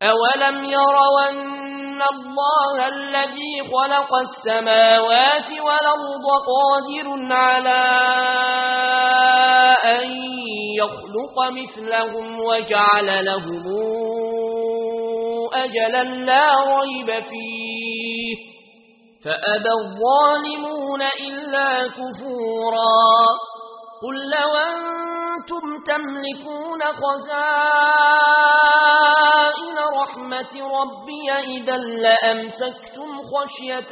أولم يروا أن الله الذي خلق السماوات والأرض قادر على أن يخلق مثلهم وجعل لهم أجلا لا ريب فيه فأبى الظالمون إلا كفورا قل لو أنتم تملكون خزائن رحمة ربي إذا لأمسكتم خشية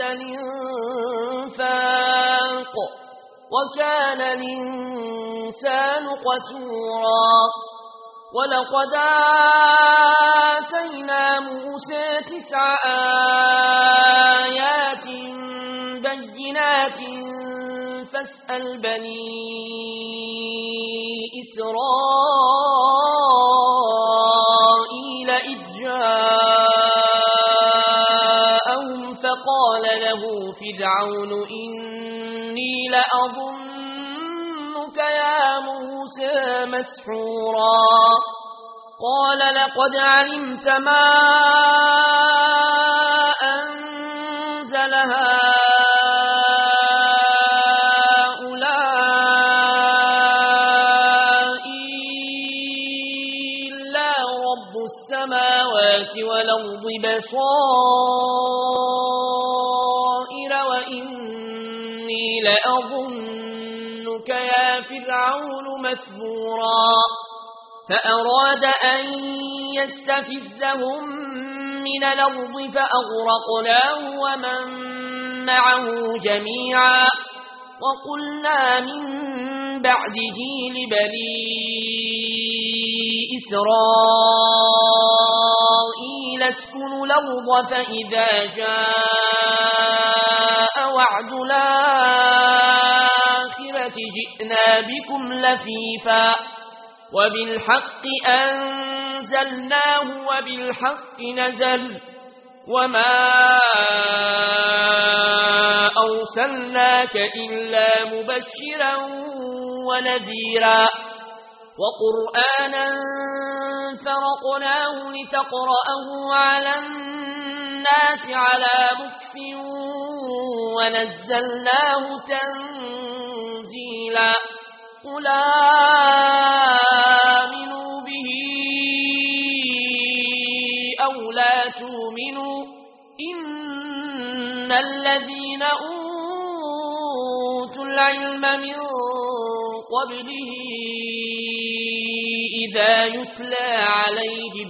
الإنفاق وكان الإنسان قتورا ولقد آتينا موسى 9 آيات بينات فاسأل بني إسرائيل إذ جاءهم فقال له فرعون إني لأظنك يا موسى مسحورا قال لقد علمت ما أنزل هؤلاء إلا رب السماوات والأرض بصائر وإني لأظنك يا فرعون مثبورا فأراد أن يستفزهم من الأرض فأغرقناه ومن معه جميعا وقلنا من بعده لبني إسرائيل اسكنوا الأرض فإذا جاء وعد الآخرة جئنا بكم لفيفا وبالحق أنزلناه وبالحق نزل وما أرسلناك إلا مبشرا ونذيرا وقرآنا فرقناه لتقرأه على الناس على مكف ونزلناه تنزيلا قل آمنوا به أو لا تؤمنوا إن الذين أوتوا العلم من قبله إذا يتلى عليهم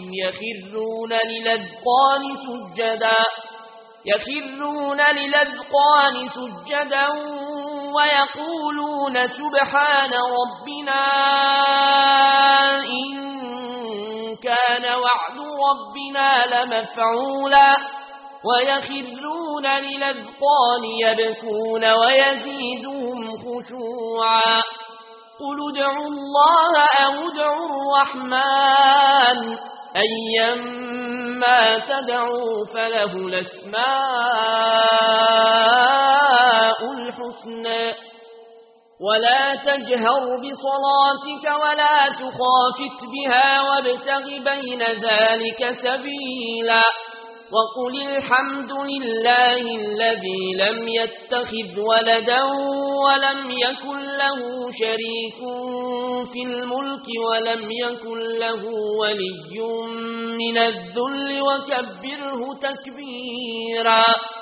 يخرون للأذقان سجدا ويقولون سبحان ربنا إن كان وعد ربنا لمفعولا ويخرون للأذقان يبكون ويزيدهم خشوعا قل ادعوا الله أو ادعوا الرحمن أيما تدعوا فله الأسماء الحسنى ولا تجهر بصلاتك ولا تخافت بها وابتغ بين ذلك سبيلا وقل الحمد لله الذي لم يتخذ ولدا ولم يكن له شريك في الملك ولم يكن له ولي من الذل وكبره تكبيرا